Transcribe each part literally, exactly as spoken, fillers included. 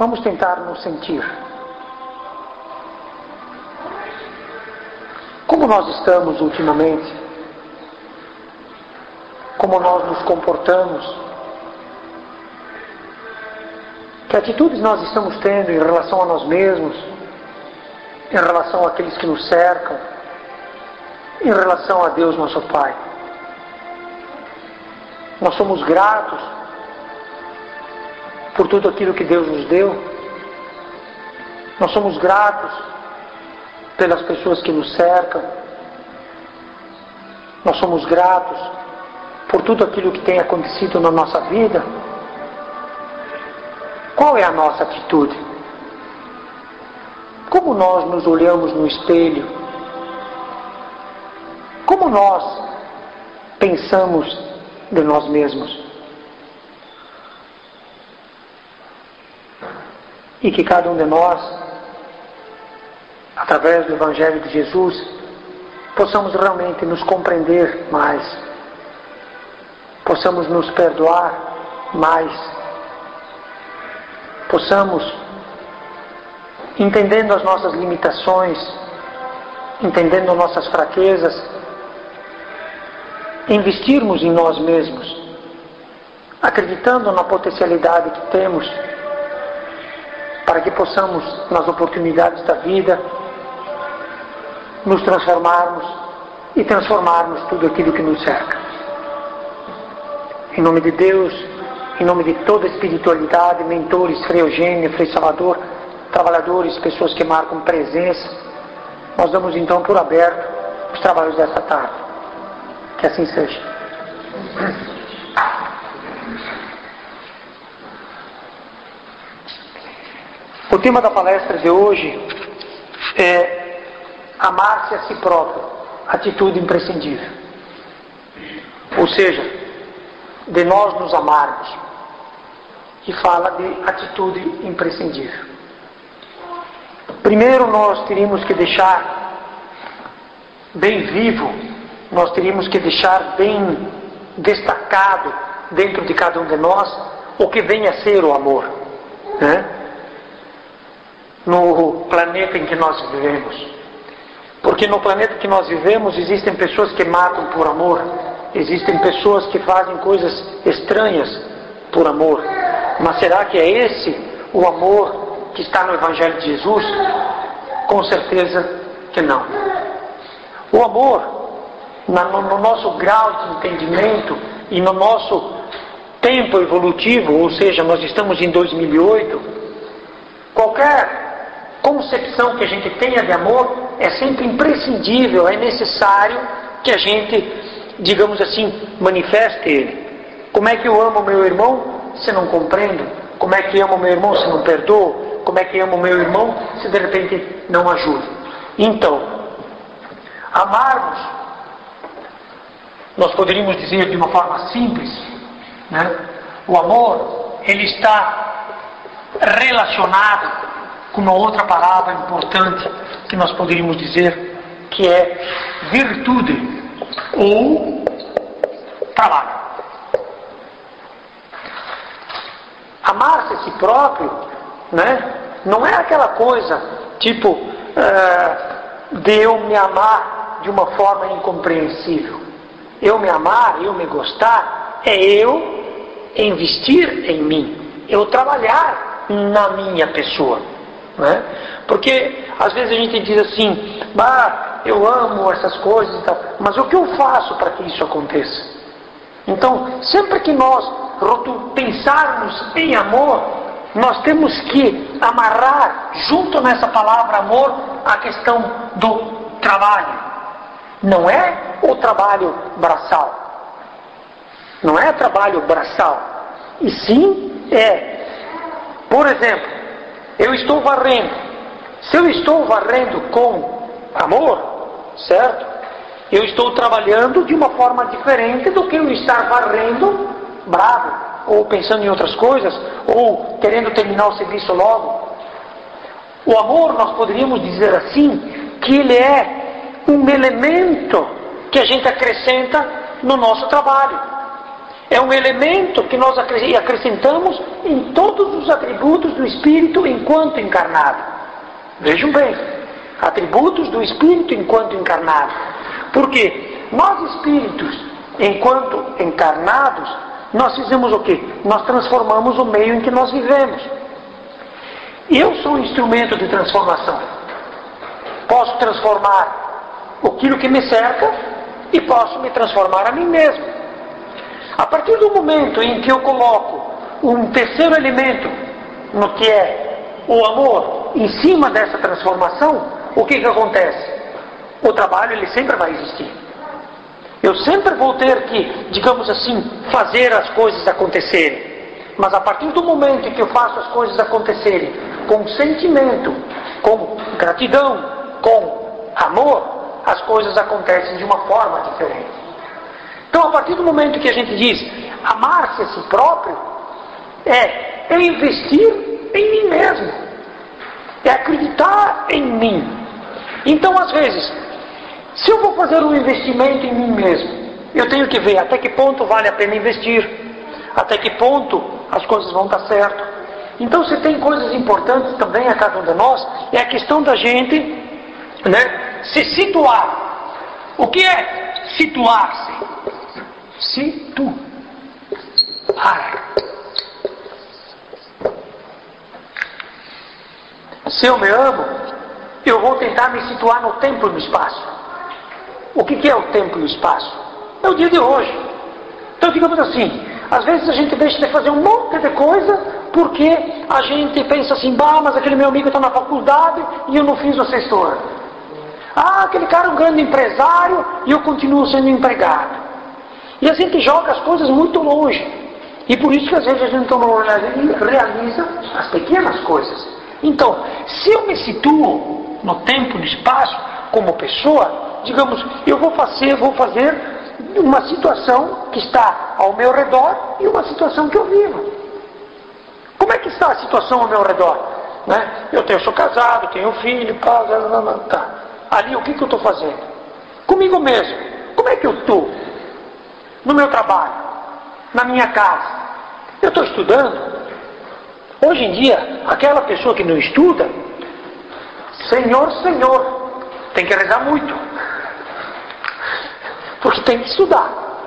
Vamos tentar nos sentir. Como nós estamos ultimamente? Como nós nos comportamos? Que atitudes nós estamos tendo em relação a nós mesmos? Em relação àqueles que nos cercam? Em relação a Deus, nosso Pai? Nós somos gratos por tudo aquilo que Deus nos deu? Nós somos gratos pelas pessoas que nos cercam? Nós somos gratos por tudo aquilo que tem acontecido na nossa vida? Qual é a nossa atitude? Como nós nos olhamos no espelho? Como nós pensamos de nós mesmos? E que cada um de nós, através do Evangelho de Jesus, possamos realmente nos compreender mais, possamos nos perdoar mais, possamos, entendendo as nossas limitações, entendendo nossas fraquezas, investirmos em nós mesmos, acreditando na potencialidade que temos, para que possamos, nas oportunidades da vida, nos transformarmos e transformarmos tudo aquilo que nos cerca. Em nome de Deus, em nome de toda a espiritualidade, mentores, Frei Eugênio, Frei Salvador, trabalhadores, pessoas que marcam presença, nós damos então por aberto os trabalhos desta tarde. Que assim seja. O tema da palestra de hoje é amar-se a si próprio, atitude imprescindível. Ou seja, de nós nos amarmos. E fala de atitude imprescindível. Primeiro nós teríamos que deixar bem vivo, nós teríamos que deixar bem destacado dentro de cada um de nós o que vem a ser o amor, né? No planeta em que nós vivemos. Porque no planeta que nós vivemos existem pessoas que matam por amor, existem pessoas que fazem coisas estranhas por amor. Mas será que é esse o amor que está no Evangelho de Jesus? Com certeza que não. O amor, no nosso grau de entendimento e no nosso tempo evolutivo, ou seja, nós estamos em dois mil e oito, qualquer concepção que a gente tenha de amor é sempre imprescindível, é necessário que a gente, digamos assim, manifeste ele. Como é que eu amo meu irmão se não compreendo? Como é que amo meu irmão se não perdoo? Como é que amo meu irmão se de repente não ajudo? Então, amarmos, nós poderíamos dizer de uma forma simples, né? O amor, ele está relacionado com uma outra palavra importante que nós poderíamos dizer que é virtude ou trabalho. Amar-se a si próprio, né, não é aquela coisa tipo uh, de eu me amar de uma forma incompreensível. Eu me amar, eu me gostar, é eu investir em mim, eu trabalhar na minha pessoa. Né? Porque às vezes a gente diz assim, bah, eu amo essas coisas e tal, mas o que eu faço para que isso aconteça? Então, sempre que nós pensarmos em amor, nós temos que amarrar junto nessa palavra amor a questão do trabalho. Não é o trabalho braçal, não é trabalho braçal, e sim é, por exemplo, eu estou varrendo. Se eu estou varrendo com amor, certo? Eu estou trabalhando de uma forma diferente do que eu estar varrendo bravo, ou pensando em outras coisas, ou querendo terminar o serviço logo. O amor, nós poderíamos dizer assim, que ele é um elemento que a gente acrescenta no nosso trabalho. é um elemento que nós acrescentamos em todos os atributos do Espírito enquanto encarnado. Vejam bem, atributos do Espírito enquanto encarnado. Porque nós espíritos, enquanto encarnados, nós fizemos o quê? Nós transformamos o meio em que nós vivemos. Eu sou um instrumento de transformação. Posso transformar aquilo que me cerca e posso me transformar a mim mesmo. A partir do momento em que eu coloco um terceiro elemento, no que é o amor, em cima dessa transformação, o que que acontece? O trabalho, ele sempre vai existir. Eu sempre vou ter que, digamos assim, fazer as coisas acontecerem. Mas a partir do momento em que eu faço as coisas acontecerem com sentimento, com gratidão, com amor, as coisas acontecem de uma forma diferente. Então, a partir do momento que a gente diz amar-se a si próprio, é, é investir em mim mesmo, é acreditar em mim. Então, às vezes, se eu vou fazer um investimento em mim mesmo, eu tenho que ver até que ponto vale a pena investir, até que ponto as coisas vão dar certo. Então, se tem coisas importantes também a cada um de nós, é a questão da gente, né, se situar. O que é situar-se? Situar. Se eu me amo, eu vou tentar me situar no tempo e no espaço. O que é o tempo e o espaço? É o dia de hoje. Então, digamos assim, às vezes a gente deixa de fazer um monte de coisa porque a gente pensa assim, bah, mas aquele meu amigo está na faculdade e eu não fiz o sexto ano. Ah, aquele cara é um grande empresário e eu continuo sendo empregado. E a gente joga as coisas muito longe. E por isso que às vezes a gente não realiza as pequenas coisas. Então, se eu me situo no tempo e no espaço como pessoa, digamos, eu vou fazer, vou fazer uma situação que está ao meu redor e uma situação que eu vivo. Como é que está a situação ao meu redor? Né? Eu, tenho, eu sou casado, tenho filho, pá, tá. Ali o que, que eu estou fazendo? Comigo mesmo. Como é que eu estou? No meu trabalho, na minha casa. Eu estou estudando. Hoje em dia, aquela pessoa que não estuda, Senhor, Senhor, tem que rezar muito. Porque tem que estudar.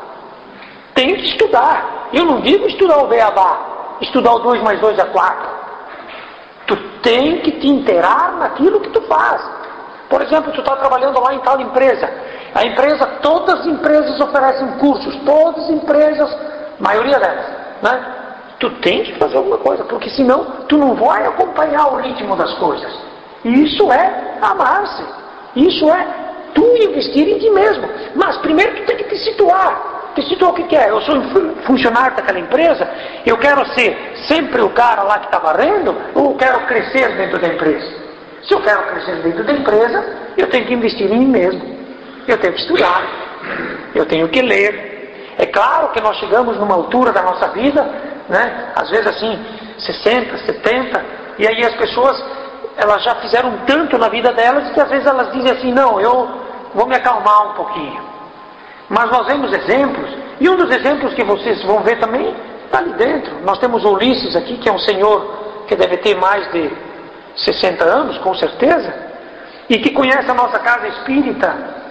Tem que estudar. Eu não digo estudar o beabá, estudar o dois mais dois é quatro. Tu tem que te inteirar naquilo que tu faz. Por exemplo, tu está trabalhando lá em tal empresa. A empresa, todas as empresas oferecem cursos, todas as empresas, maioria delas, né? Tu tem que fazer alguma coisa, porque senão tu não vai acompanhar o ritmo das coisas. E isso é amar-se. Isso é tu investir em ti mesmo. Mas primeiro tu tem que te situar. Te situar o que que é? Eu sou funcionário daquela empresa, eu quero ser sempre o cara lá que está varrendo, ou eu quero crescer dentro da empresa? Se eu quero crescer dentro da empresa, eu tenho que investir em mim mesmo. Eu tenho que estudar. Eu tenho que ler. É claro que nós chegamos numa altura da nossa vida, né? Às vezes assim, sessenta, setenta, e aí as pessoas, elas já fizeram tanto na vida delas que às vezes elas dizem assim, não, eu vou me acalmar um pouquinho. Mas nós vemos exemplos, e um dos exemplos que vocês vão ver também está ali dentro. Nós temos o Ulisses aqui, que é um senhor que deve ter mais de sessenta anos, com certeza, e que conhece a nossa casa espírita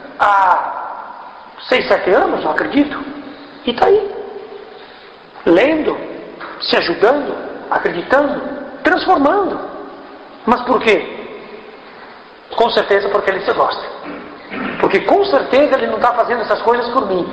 há seis, sete anos, eu acredito, e está aí, lendo, se ajudando, acreditando, transformando. Mas por quê? Com certeza porque ele se gosta. Porque com certeza ele não está fazendo essas coisas por mim.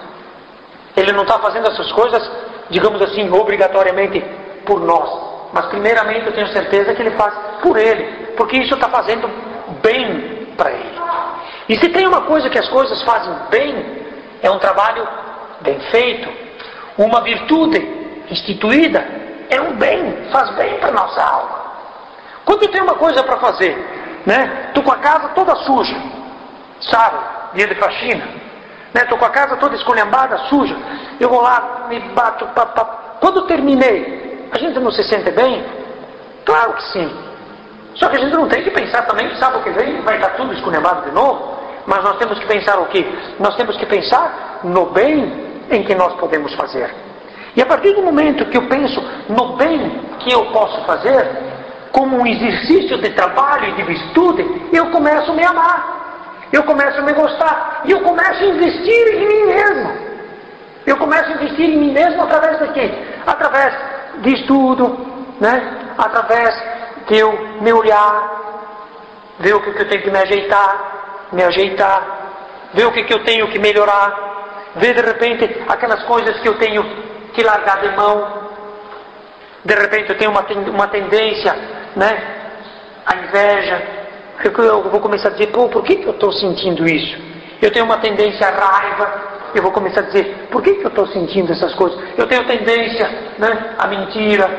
Ele não está fazendo essas coisas, digamos assim, obrigatoriamente por nós. Mas primeiramente eu tenho certeza que ele faz por ele. Porque isso está fazendo bem para ele. E se tem uma coisa que as coisas fazem bem, é um trabalho bem feito. Uma virtude instituída é um bem, faz bem para a nossa alma. Quando tem uma coisa para fazer, né? Estou com a casa toda suja, sabe? Dia de faxina, né? Estou com a casa toda esculhambada, suja. Eu vou lá, me bato, pá, pá. Quando terminei, a gente não se sente bem? Claro que sim. Só que a gente não tem que pensar também que sábado que vem vai estar tudo esculhambado de novo. Mas nós temos que pensar o quê? Nós temos que pensar no bem em que nós podemos fazer. E a partir do momento que eu penso no bem que eu posso fazer, como um exercício de trabalho e de virtude, eu começo a me amar, eu começo a me gostar, e eu começo a investir em mim mesmo. Eu começo a investir em mim mesmo através de quê? Através de estudo, né? Através de eu me olhar, ver o que eu tenho que me ajeitar, me ajeitar, ver o que eu tenho que melhorar, ver de repente aquelas coisas que eu tenho que largar de mão. De repente eu tenho uma, uma tendência, né, à inveja. Eu vou começar a dizer, pô, por que, que eu estou sentindo isso? Eu tenho uma tendência à raiva. Eu vou começar a dizer, por que, que eu estou sentindo essas coisas? Eu tenho tendência, né, à mentira,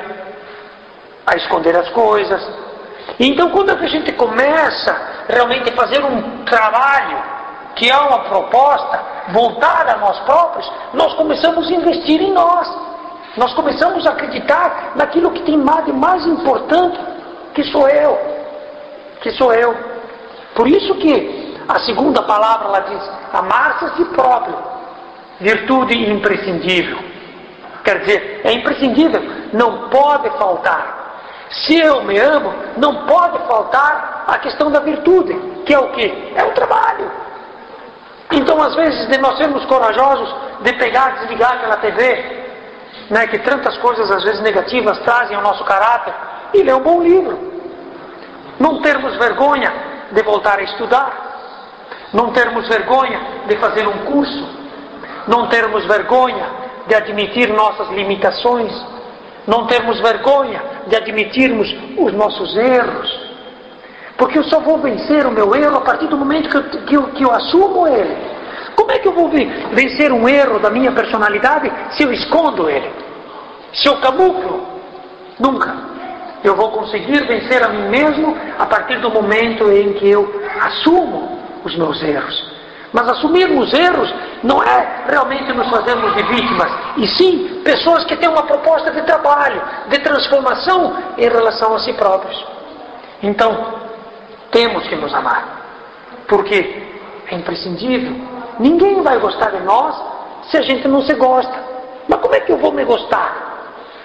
a esconder as coisas. E então quando a gente começa realmente a fazer um trabalho que é uma proposta voltada a nós próprios, nós começamos a investir em nós. Nós começamos a acreditar naquilo que tem mais de mais importante, que sou eu. Que sou eu. Por isso que a segunda palavra ela diz, amar-se a si próprio. Virtude imprescindível. Quer dizer, é imprescindível, não pode faltar. Se eu me amo, não pode faltar a questão da virtude, que é o quê? É o trabalho. Então, às vezes, de nós sermos corajosos de pegar e desligar aquela T V, né, que tantas coisas, às vezes, negativas trazem ao nosso caráter, e ler um bom livro. Não termos vergonha de voltar a estudar. Não termos vergonha de fazer um curso. Não termos vergonha de admitir nossas limitações. Não termos vergonha de admitirmos os nossos erros. Porque eu só vou vencer o meu erro a partir do momento que eu, que eu, que eu assumo ele. Como é que eu vou vencer um erro da minha personalidade se eu escondo ele? Se eu camuflo? Nunca. Eu vou conseguir vencer a mim mesmo a partir do momento em que eu assumo os meus erros. Mas assumirmos erros não é realmente nos fazermos de vítimas, e sim pessoas que têm uma proposta de trabalho, de transformação em relação a si próprios. Então, temos que nos amar, porque é imprescindível. Ninguém vai gostar de nós se a gente não se gosta. Mas como é que eu vou me gostar?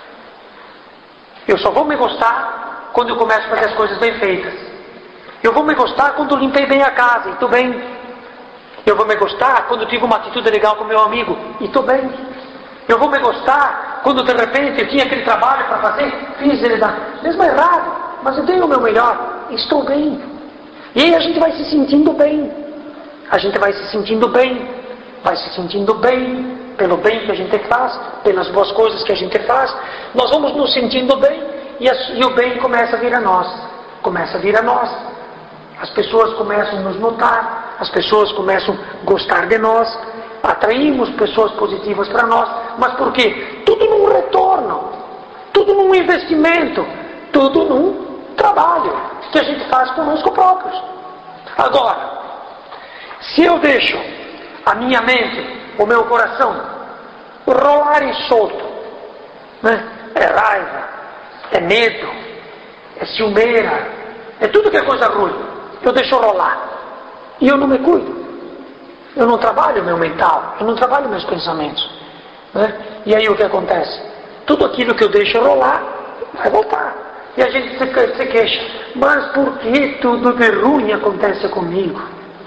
Eu só vou me gostar quando eu começo a fazer as coisas bem feitas. Eu vou me gostar quando eu limpei bem a casa, e estou bem. Eu vou me gostar quando eu tive uma atitude legal com meu amigo, e estou bem. Eu vou me gostar quando de repente eu tinha aquele trabalho para fazer, fiz ele da... mesmo errado, mas eu dei o meu melhor, estou bem. E aí a gente vai se sentindo bem. A gente vai se sentindo bem, vai se sentindo bem pelo bem que a gente faz, pelas boas coisas que a gente faz. Nós vamos nos sentindo bem e, a, e o bem começa a vir a nós. Começa a vir a nós. As pessoas começam a nos notar, as pessoas começam a gostar de nós, atraímos pessoas positivas para nós. Mas por quê? Tudo num retorno, tudo num investimento, tudo num trabalho que a gente faz conosco próprios. Agora, se eu deixo a minha mente, o meu coração, rolar e solto, né? É raiva, é medo, é ciumeira, é tudo que é coisa ruim, eu deixo rolar, e eu não me cuido, eu não trabalho o meu mental, eu não trabalho meus pensamentos, né? E aí o que acontece? Tudo aquilo que eu deixo rolar, vai voltar, e a gente se, se queixa, mas por que tudo de ruim acontece comigo?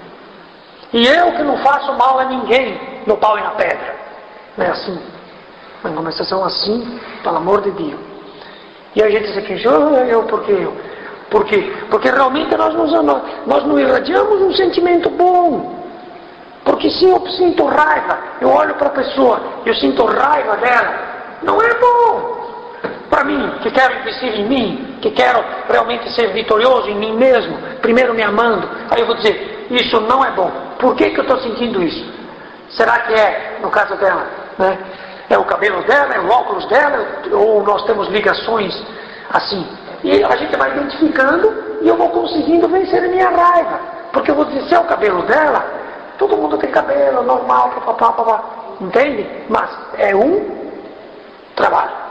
E eu que não faço mal a ninguém, no pau e na pedra. Não é assim. Mas começa a ser assim, pelo amor de Deus. E a gente se queixa, oh, eu, por que eu? Por quê? Porque realmente nós, nos, nós não irradiamos um sentimento bom. Porque se eu sinto raiva, eu olho para a pessoa, eu sinto raiva dela, não é bom. Para mim, que quero investir em mim, que quero realmente ser vitorioso em mim mesmo, primeiro me amando, aí eu vou dizer, isso não é bom. Por que que eu estou sentindo isso? Será que é, no caso dela, né? É o cabelo dela, é o óculos dela, ou nós temos ligações assim? E a gente vai identificando e eu vou conseguindo vencer a minha raiva. Porque eu vou dizer, se é o cabelo dela, todo mundo tem cabelo, normal, papapá, papapá. Entende? Mas é um trabalho.